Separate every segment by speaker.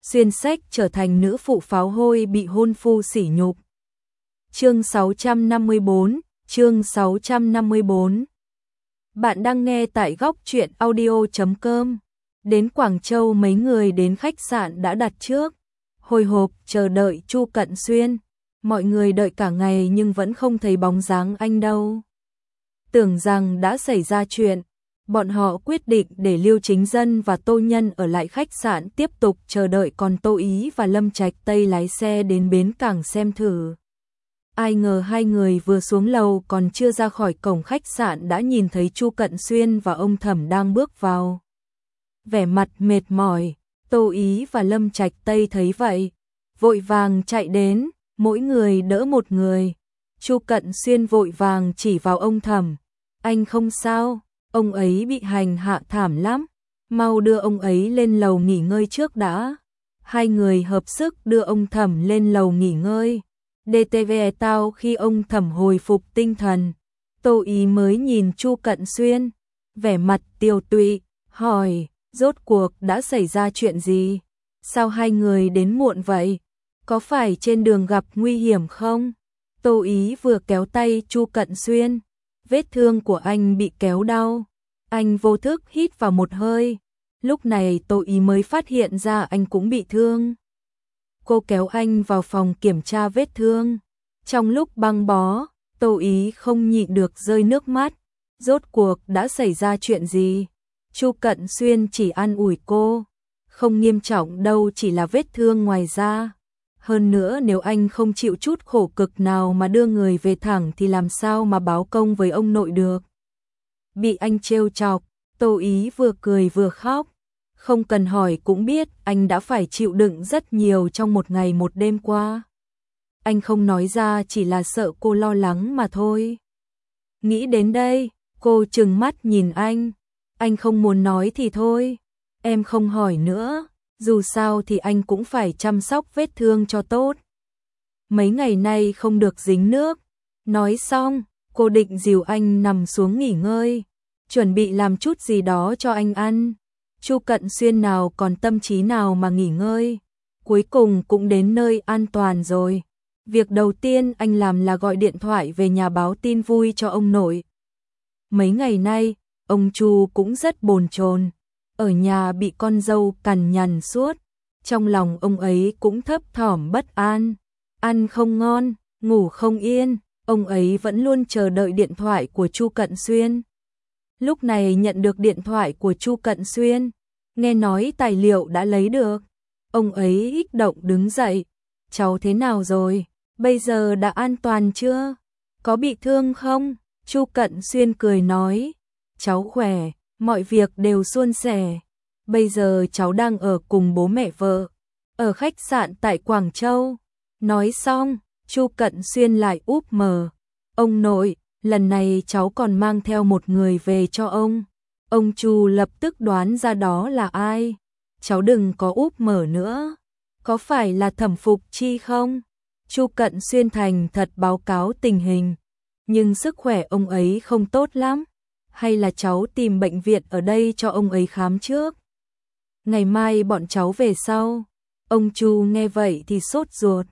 Speaker 1: xuyên sách trở thành nữ phụ pháo hôi bị hôn phu sỉ nhục. Chương 654, chương 654. Bạn đang nghe tại góc truyện audio.com. Đến Quảng Châu mấy người đến khách sạn đã đặt trước, hồi hộp chờ đợi Chu Cận Xuyên. Mọi người đợi cả ngày nhưng vẫn không thấy bóng dáng anh đâu. Tưởng rằng đã xảy ra chuyện, bọn họ quyết định để Lưu Chính Dân và Tô Nhân ở lại khách sạn tiếp tục chờ đợi, còn Tô Ý và Lâm Trạch Tây lái xe đến bến cảng xem thử. Ai ngờ hai người vừa xuống lầu còn chưa ra khỏi cổng khách sạn đã nhìn thấy Chu Cận Xuyên và ông Thẩm đang bước vào. Vẻ mặt mệt mỏi, Tô Ý và Lâm Trạch Tây thấy vậy, vội vàng chạy đến, mỗi người đỡ một người. Chu Cận Xuyên vội vàng chỉ vào ông Thẩm, anh không sao, ông ấy bị hành hạ thảm lắm, mau đưa ông ấy lên lầu nghỉ ngơi trước đã. Hai người hợp sức đưa ông Thẩm lên lầu nghỉ ngơi. DTV tao khi ông Thẩm hồi phục tinh thần, Tô Ý mới nhìn Chu Cận Xuyên, vẻ mặt tiều tụy, hỏi, rốt cuộc đã xảy ra chuyện gì? Sao hai người đến muộn vậy? Có phải trên đường gặp nguy hiểm không? Tô Ý vừa kéo tay Chu Cận Xuyên, vết thương của anh bị kéo đau. Anh vô thức hít vào một hơi, lúc này Tô Ý mới phát hiện ra anh cũng bị thương. Cô kéo anh vào phòng kiểm tra vết thương. Trong lúc băng bó, Tô Ý không nhịn được rơi nước mắt. Rốt cuộc đã xảy ra chuyện gì? Chu Cận Xuyên chỉ an ủi cô, không nghiêm trọng đâu, chỉ là vết thương ngoài da. Hơn nữa nếu anh không chịu chút khổ cực nào mà đưa người về thẳng thì làm sao mà báo công với ông nội được. Bị anh trêu chọc, Tô Ý vừa cười vừa khóc. Không cần hỏi cũng biết anh đã phải chịu đựng rất nhiều trong một ngày một đêm qua. Anh không nói ra chỉ là sợ cô lo lắng mà thôi. Nghĩ đến đây, cô trừng mắt nhìn anh không muốn nói thì thôi, em không hỏi nữa, dù sao thì anh cũng phải chăm sóc vết thương cho tốt. Mấy ngày nay không được dính nước. Nói xong, cô định dìu anh nằm xuống nghỉ ngơi, chuẩn bị làm chút gì đó cho anh ăn. Chu Cận Xuyên nào còn tâm trí nào mà nghỉ ngơi, cuối cùng cũng đến nơi an toàn rồi. Việc đầu tiên anh làm là gọi điện thoại về nhà báo tin vui cho ông nội. Mấy ngày nay, ông Chu cũng rất bồn chồn, ở nhà bị con dâu cằn nhằn suốt, trong lòng ông ấy cũng thấp thỏm bất an, ăn không ngon, ngủ không yên, ông ấy vẫn luôn chờ đợi điện thoại của Chu Cận Xuyên. Lúc này nhận được điện thoại của Chu Cận Xuyên, nghe nói tài liệu đã lấy được, ông ấy kích động đứng dậy, cháu thế nào rồi, bây giờ đã an toàn chưa, có bị thương không? Chu Cận Xuyên cười nói, cháu khỏe, mọi việc đều suôn sẻ, bây giờ cháu đang ở cùng bố mẹ vợ, ở khách sạn tại Quảng Châu. Nói xong, Chu Cận Xuyên lại úp mở, ông nội, lần này cháu còn mang theo một người về cho ông. Ông Chu lập tức đoán ra đó là ai. Cháu đừng có úp mở nữa, có phải là Thẩm Phục Chi không? Chu Cận Xuyên thành thật báo cáo tình hình, nhưng sức khỏe ông ấy không tốt lắm, hay là cháu tìm bệnh viện ở đây cho ông ấy khám trước. Ngày mai bọn cháu về sau. Ông Chu nghe vậy thì sốt ruột.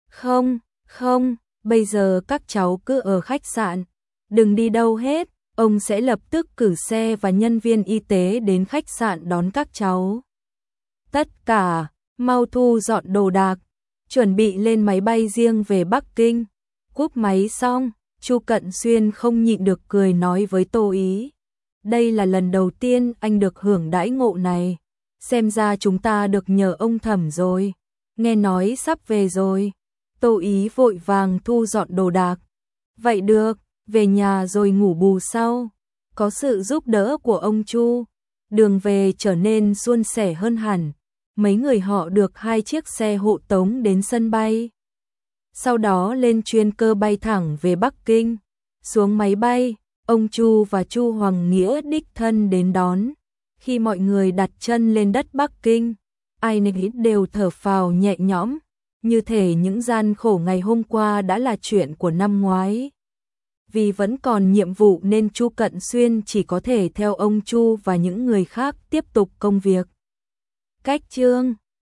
Speaker 1: Không, bây giờ các cháu cứ ở khách sạn, đừng đi đâu hết, ông sẽ lập tức cử xe và nhân viên y tế đến khách sạn đón các cháu. Tất cả, mau thu dọn đồ đạc, chuẩn bị lên máy bay riêng về Bắc Kinh. Cúp máy xong, Chu Cận Xuyên không nhịn được cười nói với Tô Ý. Đây là lần đầu tiên anh được hưởng đãi ngộ này, xem ra chúng ta được nhờ ông Thẩm rồi, nghe nói sắp về rồi. Tô Ý vội vàng thu dọn đồ đạc. Vậy được, về nhà rồi ngủ bù sau. Có sự giúp đỡ của ông Chu, đường về trở nên suôn sẻ hơn hẳn. Mấy người họ được 2 chiếc xe hộ tống đến sân bay. Sau đó lên chuyên cơ bay thẳng về Bắc Kinh. Xuống máy bay, ông Chu và Chu Hoàng Nghĩa đích thân đến đón. Khi mọi người đặt chân lên đất Bắc Kinh, ai nấy đều thở phào nhẹ nhõm, như thể những gian khổ ngày hôm qua đã là chuyện của năm ngoái. Vì vẫn còn nhiệm vụ nên Chu Cận Xuyên chỉ có thể theo ông Chu và những người khác tiếp tục công việc. Cách chương